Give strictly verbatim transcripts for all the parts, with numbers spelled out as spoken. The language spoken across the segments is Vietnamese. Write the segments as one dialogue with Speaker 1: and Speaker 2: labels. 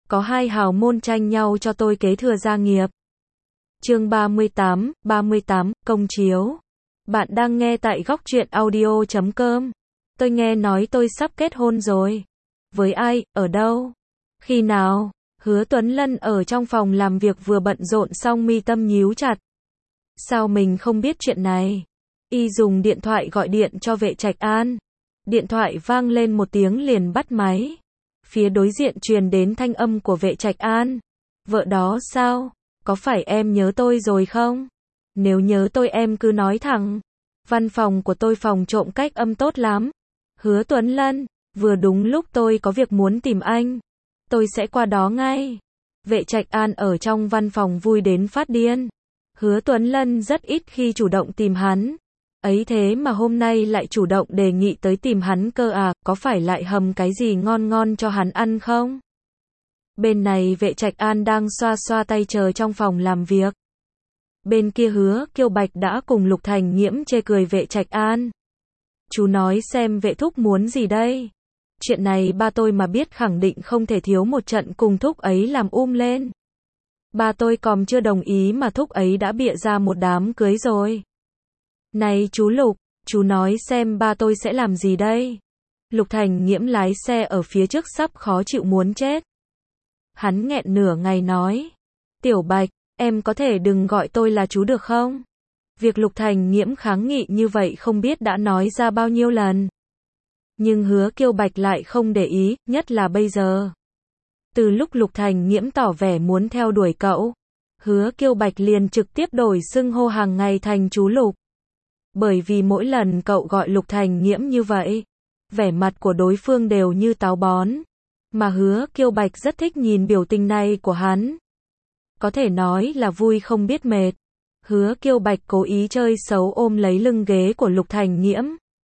Speaker 1: có hai hào môn tranh nhau cho tôi kế thừa gia nghiệp. Chương ba mươi tám, ba mươi tám, công chiếu. Bạn đang nghe tại góc truyện audio chấm com. Tôi nghe nói tôi sắp kết hôn rồi. Với ai, ở đâu? Khi nào? Hứa Tuấn Lân ở trong phòng làm việc vừa bận rộn xong mi tâm nhíu chặt. Sao mình không biết chuyện này? Y dùng điện thoại gọi điện cho Vệ Trạch An. Điện thoại vang lên một tiếng liền bắt máy. Phía đối diện truyền đến thanh âm của Vệ Trạch An. Vợ đó sao? Có phải em nhớ tôi rồi không? Nếu nhớ tôi em cứ nói thẳng. Văn phòng của tôi phòng trộm cách âm tốt lắm. Hứa Tuấn Lân, vừa đúng lúc tôi có việc muốn tìm anh. Tôi sẽ qua đó ngay. Vệ Trạch An ở trong văn phòng vui đến phát điên. Hứa Tuấn Lân rất ít khi chủ động tìm hắn. Ấy thế mà hôm nay lại chủ động đề nghị tới tìm hắn cơ à, có phải lại hầm cái gì ngon ngon cho hắn ăn không? Bên này Vệ Trạch An đang xoa xoa tay chờ trong phòng làm việc. Bên kia Hứa Kiêu Bạch đã cùng Lục Thành Nhiễm chê cười Vệ Trạch An. Chú nói xem Vệ thúc muốn gì đây? Chuyện này ba tôi mà biết khẳng định không thể thiếu một trận cùng thúc ấy làm um lên. Ba tôi còn chưa đồng ý mà thúc ấy đã bịa ra một đám cưới rồi. Này chú Lục, chú nói xem ba tôi sẽ làm gì đây? Lục Thành Nhiễm lái xe ở phía trước sắp khó chịu muốn chết. Hắn nghẹn nửa ngày nói. Tiểu Bạch, em có thể đừng gọi tôi là chú được không? Việc Lục Thành Nhiễm kháng nghị như vậy không biết đã nói ra bao nhiêu lần. Nhưng Hứa Kiêu Bạch lại không để ý, nhất là bây giờ. Từ lúc Lục Thành Nhiễm tỏ vẻ muốn theo đuổi cậu, Hứa Kiêu Bạch liền trực tiếp đổi xưng hô hàng ngày thành chú Lục. Bởi vì mỗi lần cậu gọi Lục Thành Nhiễm như vậy, vẻ mặt của đối phương đều như táo bón. Mà Hứa Kiêu Bạch rất thích nhìn biểu tình này của hắn. Có thể nói là vui không biết mệt. Hứa Kiêu Bạch cố ý chơi xấu ôm lấy lưng ghế của Lục Thành Nhiễm.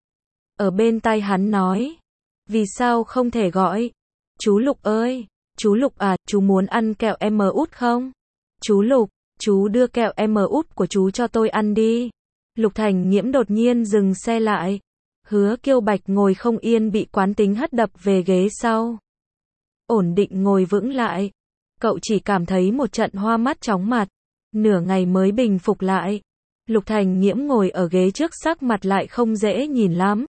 Speaker 1: Ở bên tai hắn nói. Vì sao không thể gọi? Chú Lục ơi! Chú Lục à, chú muốn ăn kẹo em út không? Chú Lục, chú đưa kẹo em út của chú cho tôi ăn đi. Lục Thành Nhiễm đột nhiên dừng xe lại. Hứa Kiêu Bạch ngồi không yên bị quán tính hất đập về ghế sau. Ổn định ngồi vững lại. Cậu chỉ cảm thấy một trận hoa mắt chóng mặt. Nửa ngày mới bình phục lại. Lục Thành Nhiễm ngồi ở ghế trước sắc mặt lại không dễ nhìn lắm.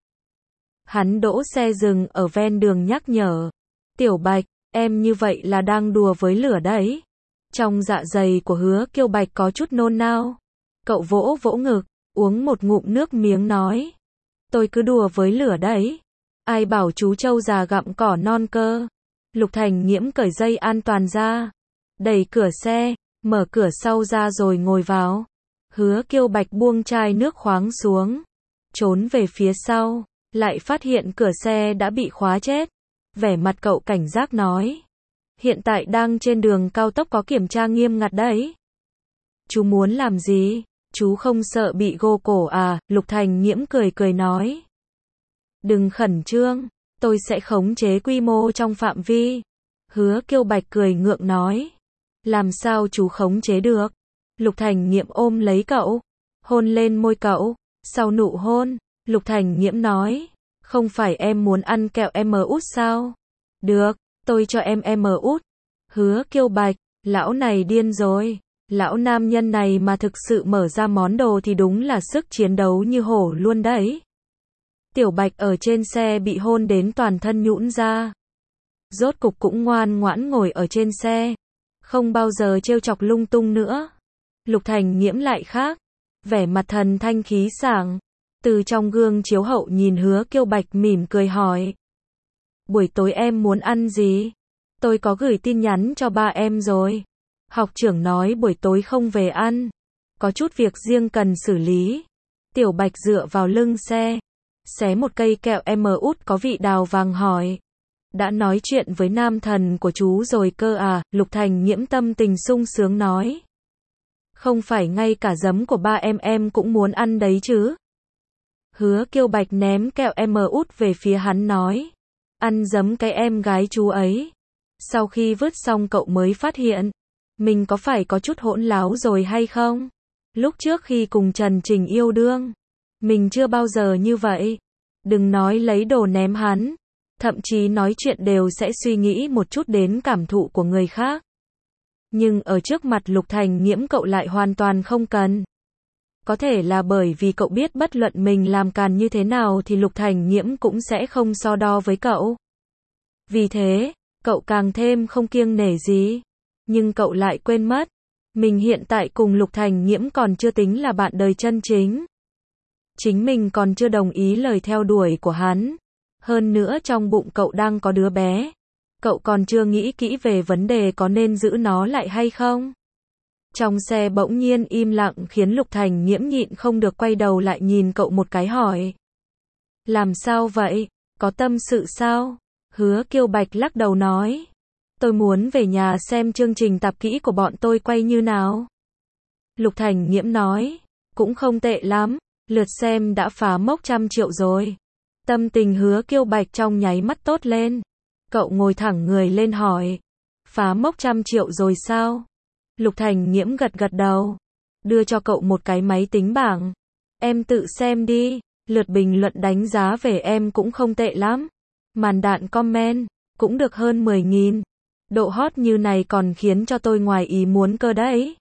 Speaker 1: Hắn đỗ xe dừng ở ven đường nhắc nhở. Tiểu Bạch, em như vậy là đang đùa với lửa đấy. Trong dạ dày của Hứa Kiêu Bạch có chút nôn nao. Cậu vỗ vỗ ngực, uống một ngụm nước miếng nói. Tôi cứ đùa với lửa đấy. Ai bảo chú trâu già gặm cỏ non cơ. Lục Thành Nhiễm cởi dây an toàn ra. Đẩy cửa xe, mở cửa sau ra rồi ngồi vào. Hứa Kiêu Bạch buông chai nước khoáng xuống. Trốn về phía sau, lại phát hiện cửa xe đã bị khóa chết. Vẻ mặt cậu cảnh giác nói. Hiện tại đang trên đường cao tốc có kiểm tra nghiêm ngặt đấy. Chú muốn làm gì? Chú không sợ bị gô cổ à? Lục Thành Nhiễm cười cười nói. Đừng khẩn trương, tôi sẽ khống chế quy mô trong phạm vi. Hứa Kiêu Bạch cười ngượng nói. Làm sao chú khống chế được? Lục Thành Nhiễm ôm lấy cậu, hôn lên môi cậu. Sau nụ hôn, Lục Thành Nhiễm nói. Không phải em muốn ăn kẹo em út sao? Được, tôi cho em em út. Hứa Kiêu Bạch, lão này điên rồi. Lão nam nhân này mà thực sự mở ra món đồ thì đúng là sức chiến đấu như hổ luôn đấy. Tiểu Bạch ở trên xe bị hôn đến toàn thân nhũn ra. Rốt cục cũng ngoan ngoãn ngồi ở trên xe. Không bao giờ trêu chọc lung tung nữa. Lục Thành Nhiễm lại khác. Vẻ mặt thần thanh khí sảng. Từ trong gương chiếu hậu nhìn Hứa Kiêu Bạch mỉm cười hỏi. Buổi tối em muốn ăn gì? Tôi có gửi tin nhắn cho ba em rồi. Học trưởng nói buổi tối không về ăn. Có chút việc riêng cần xử lý. Tiểu Bạch dựa vào lưng xe. Xé một cây kẹo em út có vị đào vàng hỏi. Đã nói chuyện với nam thần của chú rồi cơ à? Lục Thành Nhiễm tâm tình sung sướng nói. Không phải ngay cả giấm của ba em em cũng muốn ăn đấy chứ? Hứa Kiêu Bạch ném kẹo em út về phía hắn nói. Ăn giấm cái em gái chú ấy. Sau khi vứt xong cậu mới phát hiện. Mình có phải có chút hỗn láo rồi hay không? Lúc trước khi cùng Trần Trình yêu đương. Mình chưa bao giờ như vậy. Đừng nói lấy đồ ném hắn. thậm chí nói chuyện đều sẽ suy nghĩ một chút đến cảm thụ của người khác. Nhưng ở trước mặt Lục Thành Nghiễm cậu lại hoàn toàn không cần. Có thể là bởi vì cậu biết bất luận mình làm càn như thế nào thì Lục Thành Nghiễm cũng sẽ không so đo với cậu. Vì thế, cậu càng thêm không kiêng nể gì. Nhưng cậu lại quên mất, mình hiện tại cùng Lục Thành Nghiễm còn chưa tính là bạn đời chân chính. Chính mình còn chưa đồng ý lời theo đuổi của hắn. Hơn nữa trong bụng cậu đang có đứa bé. Cậu còn chưa nghĩ kỹ về vấn đề có nên giữ nó lại hay không. Trong xe bỗng nhiên im lặng khiến Lục Thành Nghiễm nhịn không được quay đầu lại nhìn cậu một cái hỏi. Làm sao vậy? Có tâm sự sao? Hứa Kiêu Bạch lắc đầu nói. Tôi muốn về nhà xem chương trình tạp kỹ của bọn tôi quay như nào. Lục Thành Nghiễm nói. Cũng không tệ lắm. Lượt xem đã phá mốc trăm triệu rồi. Tâm tình Hứa Kiêu Bạch trong nháy mắt tốt lên. Cậu ngồi thẳng người lên hỏi. Phá mốc trăm triệu rồi sao? Lục Thành Nghiễm gật gật đầu. Đưa cho cậu một cái máy tính bảng. Em tự xem đi. Lượt bình luận đánh giá về em cũng không tệ lắm. Màn đạn comment cũng được hơn mười nghìn. Độ hot như này còn khiến cho tôi ngoài ý muốn cơ đấy.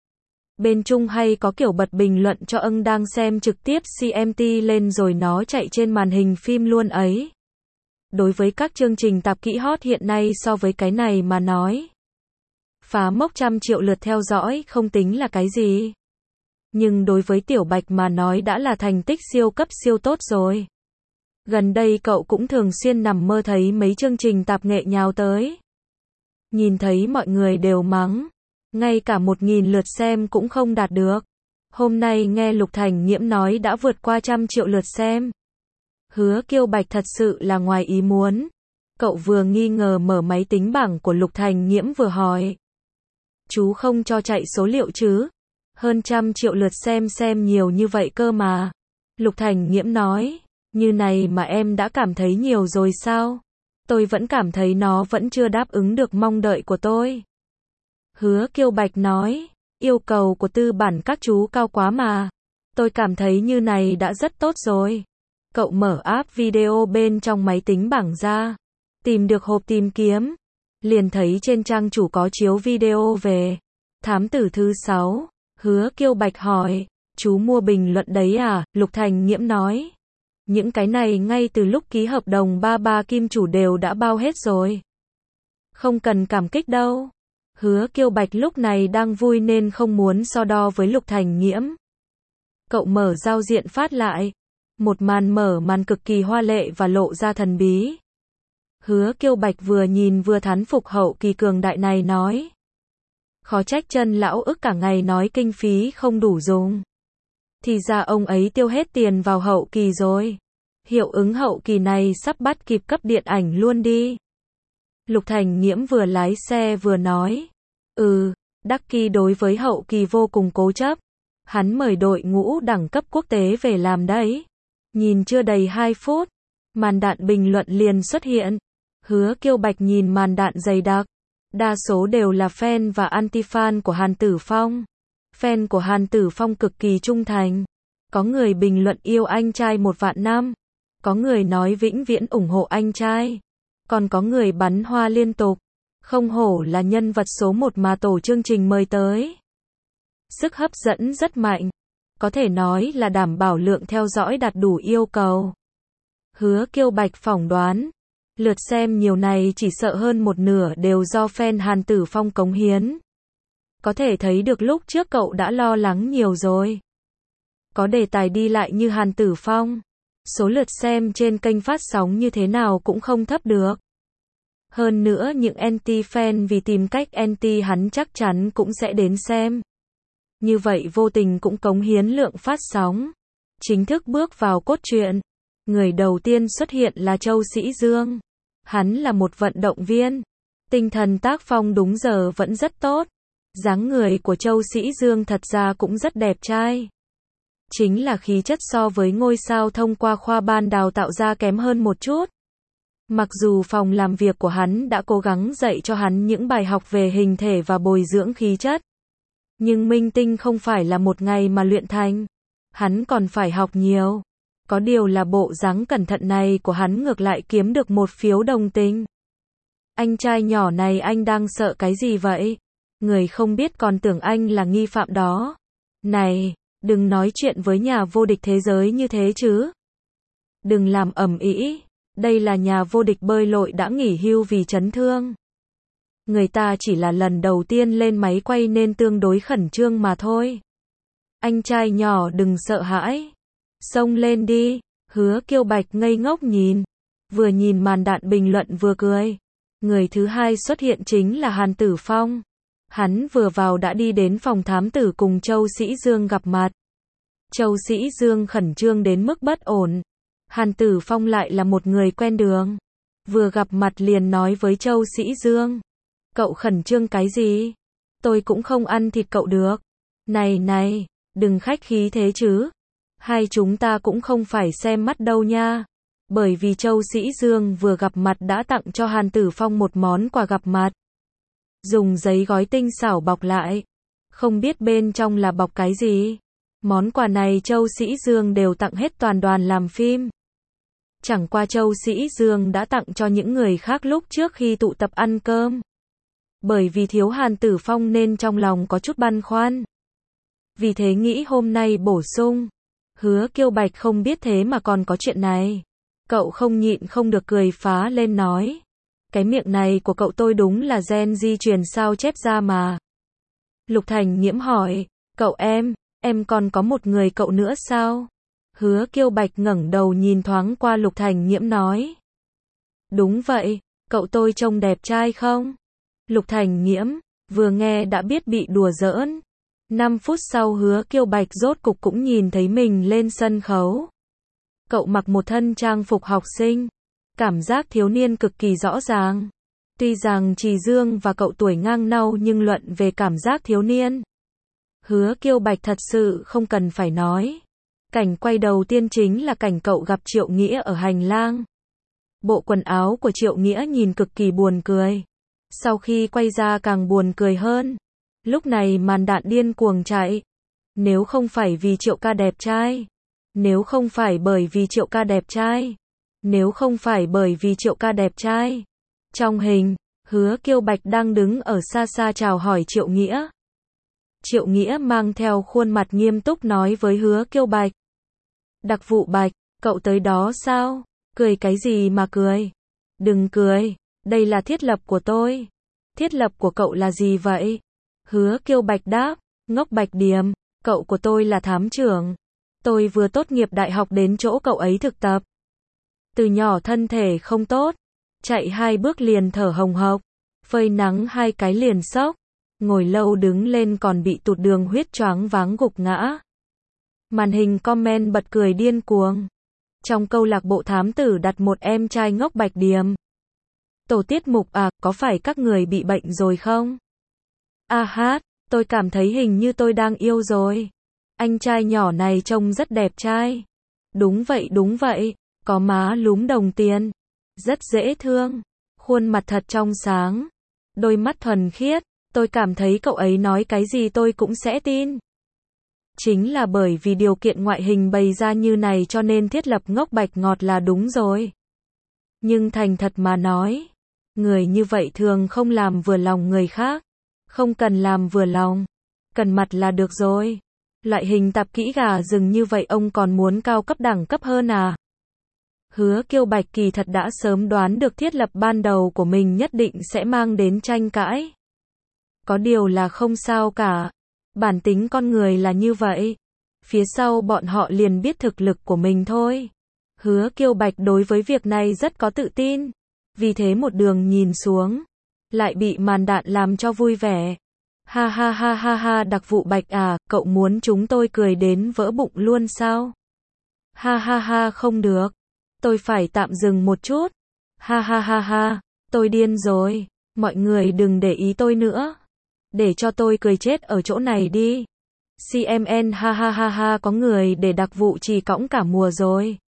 Speaker 1: Bên Trung hay có kiểu bật bình luận cho ưng đang xem trực tiếp xê em tê lên rồi nó chạy trên màn hình phim luôn ấy. Đối với các chương trình tạp kỹ hot hiện nay so với cái này mà nói, phá mốc trăm triệu lượt theo dõi không tính là cái gì. Nhưng đối với Tiểu Bạch mà nói đã là thành tích siêu cấp siêu tốt rồi. Gần đây cậu cũng thường xuyên nằm mơ thấy mấy chương trình tạp nghệ nhào tới. Nhìn thấy mọi người đều mắng. Ngay cả một nghìn lượt xem cũng không đạt được. Hôm nay nghe Lục Thành Nghiễm nói đã vượt qua trăm triệu lượt xem. Hứa Kiêu Bạch thật sự là ngoài ý muốn. Cậu vừa nghi ngờ mở máy tính bảng của Lục Thành Nghiễm vừa hỏi. Chú không cho chạy số liệu chứ? Hơn trăm triệu lượt xem xem nhiều như vậy cơ mà. Lục Thành Nghiễm nói. Như này mà em đã cảm thấy nhiều rồi sao? Tôi vẫn cảm thấy nó vẫn chưa đáp ứng được mong đợi của tôi. Hứa Kiêu Bạch nói. Yêu cầu của tư bản các chú cao quá mà. Tôi cảm thấy như này đã rất tốt rồi. Cậu mở app video bên trong máy tính bảng ra. Tìm được hộp tìm kiếm. Liền thấy trên trang chủ có chiếu video về Thám Tử thứ sáu. Hứa Kiêu Bạch hỏi. Chú mua bình luận đấy à? Lục Thành Nghiễm nói. Những cái này ngay từ lúc ký hợp đồng ba ba kim chủ đều đã bao hết rồi. Không cần cảm kích đâu. Hứa Kiêu Bạch lúc này đang vui nên không muốn so đo với Lục Thành Nghiễm. Cậu mở giao diện phát lại. Một màn mở màn cực kỳ hoa lệ và lộ ra thần bí. Hứa Kiêu Bạch vừa nhìn vừa thán phục hậu kỳ cường đại này nói. Khó trách chân lão ức cả ngày nói kinh phí không đủ dùng. Thì ra ông ấy tiêu hết tiền vào hậu kỳ rồi. Hiệu ứng hậu kỳ này sắp bắt kịp cấp điện ảnh luôn đi. Lục Thành Nghiễm vừa lái xe vừa nói. Ừ, Ducky đối với hậu kỳ vô cùng cố chấp. Hắn mời đội ngũ đẳng cấp quốc tế về làm đấy. Nhìn chưa đầy hai phút, màn đạn bình luận liền xuất hiện. Hứa Kiêu Bạch nhìn màn đạn dày đặc. Đa số đều là fan và anti-fan của Hàn Tử Phong. Fan của Hàn Tử Phong cực kỳ trung thành. Có người bình luận yêu anh trai một vạn năm. Có người nói vĩnh viễn ủng hộ anh trai. Còn có người bắn hoa liên tục. Không hổ là nhân vật số một mà tổ chương trình mời tới. Sức hấp dẫn rất mạnh. Có thể nói là đảm bảo lượng theo dõi đạt đủ yêu cầu. Hứa Kiêu Bạch phỏng đoán. Lượt xem nhiều này chỉ sợ hơn một nửa đều do fan Hàn Tử Phong cống hiến. Có thể thấy được lúc trước cậu đã lo lắng nhiều rồi. Có đề tài đi lại như Hàn Tử Phong. Số lượt xem trên kênh phát sóng như thế nào cũng không thấp được. Hơn nữa những anti-fan vì tìm cách anti hắn chắc chắn cũng sẽ đến xem. Như vậy vô tình cũng cống hiến lượng phát sóng. Chính thức bước vào cốt truyện. Người đầu tiên xuất hiện là Châu Sĩ Dương. Hắn là một vận động viên. Tinh thần tác phong đúng giờ vẫn rất tốt. Dáng người của Châu Sĩ Dương thật ra cũng rất đẹp trai. Chính là khí chất so với ngôi sao thông qua khoa ban đào tạo ra kém hơn một chút. Mặc dù phòng làm việc của hắn đã cố gắng dạy cho hắn những bài học về hình thể và bồi dưỡng khí chất. Nhưng minh tinh không phải là một ngày mà luyện thành. Hắn còn phải học nhiều. Có điều là bộ dáng cẩn thận này của hắn ngược lại kiếm được một phiếu đồng tình. Anh trai nhỏ này anh đang sợ cái gì vậy? Người không biết còn tưởng anh là nghi phạm đó. Này, đừng nói chuyện với nhà vô địch thế giới như thế chứ. Đừng làm ầm ĩ, đây là nhà vô địch bơi lội đã nghỉ hưu vì chấn thương. Người ta chỉ là lần đầu tiên lên máy quay nên tương đối khẩn trương mà thôi. Anh trai nhỏ đừng sợ hãi. Xông lên đi, Hứa Kiêu Bạch ngây ngốc nhìn. Vừa nhìn màn đạn bình luận vừa cười. Người thứ hai xuất hiện chính là Hàn Tử Phong. Hắn vừa vào đã đi đến phòng thám tử cùng Châu Sĩ Dương gặp mặt. Châu Sĩ Dương khẩn trương đến mức bất ổn. Hàn Tử Phong lại là một người quen đường. Vừa gặp mặt liền nói với Châu Sĩ Dương. Cậu khẩn trương cái gì? Tôi cũng không ăn thịt cậu được. Này này, đừng khách khí thế chứ. Hai chúng ta cũng không phải xem mắt đâu nha. Bởi vì Châu Sĩ Dương vừa gặp mặt đã tặng cho Hàn Tử Phong một món quà gặp mặt. Dùng giấy gói tinh xảo bọc lại. Không biết bên trong là bọc cái gì. Món quà này Châu Sĩ Dương đều tặng hết toàn đoàn làm phim. Chẳng qua Châu Sĩ Dương đã tặng cho những người khác lúc trước khi tụ tập ăn cơm. Bởi vì thiếu Hàn Tử Phong nên trong lòng có chút băn khoăn. Vì thế nghĩ hôm nay bổ sung. Hứa Kiêu Bạch không biết thế mà còn có chuyện này. Cậu không nhịn không được cười phá lên nói. Cái miệng này của cậu tôi đúng là gen di truyền sao chép ra mà. Lục Thành Nhiễm hỏi. Cậu em, em còn có một người cậu nữa sao? Hứa Kiêu Bạch ngẩng đầu nhìn thoáng qua Lục Thành Nhiễm nói. Đúng vậy, cậu tôi trông đẹp trai không? Lục Thành Nhiễm, vừa nghe đã biết bị đùa giỡn. Năm phút sau Hứa Kiêu Bạch rốt cục cũng nhìn thấy mình lên sân khấu. Cậu mặc một thân trang phục học sinh. Cảm giác thiếu niên cực kỳ rõ ràng. Tuy rằng Trì Dương và cậu tuổi ngang nhau nhưng luận về cảm giác thiếu niên. Hứa Kiêu Bạch thật sự không cần phải nói. Cảnh quay đầu tiên chính là cảnh cậu gặp Triệu Nghĩa ở hành lang. Bộ quần áo của Triệu Nghĩa nhìn cực kỳ buồn cười. Sau khi quay ra càng buồn cười hơn. Lúc này màn đạn điên cuồng chạy. Nếu không phải vì Triệu ca đẹp trai. Nếu không phải bởi vì Triệu ca đẹp trai. Nếu không phải bởi vì Triệu ca đẹp trai. Trong hình, Hứa Kiêu Bạch đang đứng ở xa xa chào hỏi Triệu Nghĩa. Triệu Nghĩa mang theo khuôn mặt nghiêm túc nói với Hứa Kiêu Bạch. Đặc vụ Bạch, cậu tới đó sao? Cười cái gì mà cười? Đừng cười, đây là thiết lập của tôi. Thiết lập của cậu là gì vậy? Hứa Kiêu Bạch đáp, ngốc Bạch Điềm, cậu của tôi là thám trưởng. Tôi vừa tốt nghiệp đại học đến chỗ cậu ấy thực tập. Từ nhỏ thân thể không tốt, chạy hai bước liền thở hồng hộc, phơi nắng hai cái liền sốc, ngồi lâu đứng lên còn bị tụt đường huyết choáng váng gục ngã. Màn hình comment bật cười điên cuồng. Trong câu lạc bộ thám tử đặt một em trai ngốc Bạch Điềm. Tổ tiết mục à, có phải các người bị bệnh rồi không? A hát, tôi cảm thấy hình như tôi đang yêu rồi. Anh trai nhỏ này trông rất đẹp trai. Đúng vậy đúng vậy, có má lúm đồng tiền. Rất dễ thương. Khuôn mặt thật trong sáng. Đôi mắt thuần khiết. Tôi cảm thấy cậu ấy nói cái gì tôi cũng sẽ tin. Chính là bởi vì điều kiện ngoại hình bày ra như này cho nên thiết lập ngốc Bạch ngọt là đúng rồi. Nhưng thành thật mà nói, người như vậy thường không làm vừa lòng người khác. Không cần làm vừa lòng, cần mặt là được rồi. Loại hình tạp kỹ gà rừng như vậy ông còn muốn cao cấp đẳng cấp hơn à? Hứa Kiêu Bạch kỳ thật đã sớm đoán được thiết lập ban đầu của mình nhất định sẽ mang đến tranh cãi. Có điều là không sao cả. Bản tính con người là như vậy. Phía sau bọn họ liền biết thực lực của mình thôi. Hứa Kiêu Bạch đối với việc này rất có tự tin. Vì thế một đường nhìn xuống, lại bị màn đạn làm cho vui vẻ. Ha ha ha ha ha, đặc vụ Bạch à, cậu muốn chúng tôi cười đến vỡ bụng luôn sao? Ha ha ha, không được. Tôi phải tạm dừng một chút. Ha ha ha ha, tôi điên rồi. Mọi người đừng để ý tôi nữa. Để cho tôi cười chết ở chỗ này đi. xê em en ha ha ha ha, có người để đặc vụ Trì cõng cả mùa rồi.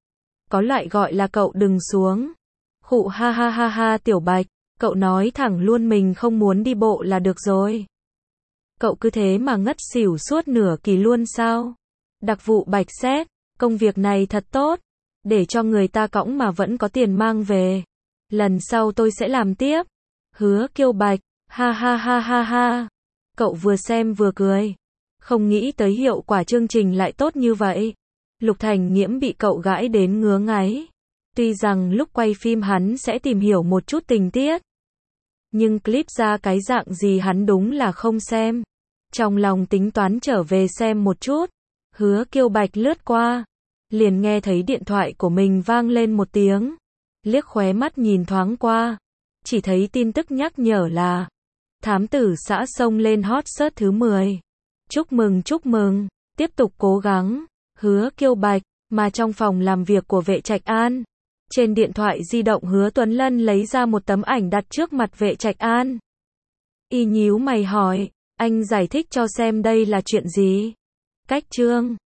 Speaker 1: Có loại gọi là cậu đừng xuống. Khụ ha ha ha ha, Tiểu Bạch, cậu nói thẳng luôn mình không muốn đi bộ là được rồi. Cậu cứ thế mà ngất xỉu suốt nửa kỳ luôn sao? Đặc vụ Bạch xét, công việc này thật tốt, để cho người ta cõng mà vẫn có tiền mang về. Lần sau tôi sẽ làm tiếp. Hứa Kiêu Bạch, ha ha ha ha ha. Cậu vừa xem vừa cười. Không nghĩ tới hiệu quả chương trình lại tốt như vậy. Lục Thành Nghiễm bị cậu gãi đến ngứa ngáy. Tuy rằng lúc quay phim hắn sẽ tìm hiểu một chút tình tiết, nhưng clip ra cái dạng gì hắn đúng là không xem. Trong lòng tính toán trở về xem một chút. Hứa Kiêu Bạch lướt qua, liền nghe thấy điện thoại của mình vang lên một tiếng. Liếc khóe mắt nhìn thoáng qua, chỉ thấy tin tức nhắc nhở là thám tử xã xông lên hot search thứ mười. Chúc mừng chúc mừng, tiếp tục cố gắng. Hứa Kiêu Bạch, mà trong phòng làm việc của Vệ Trạch An, trên điện thoại di động Hứa Tuấn Lân lấy ra một tấm ảnh đặt trước mặt Vệ Trạch An. Y nhíu mày hỏi, anh giải thích cho xem đây là chuyện gì? Cách chương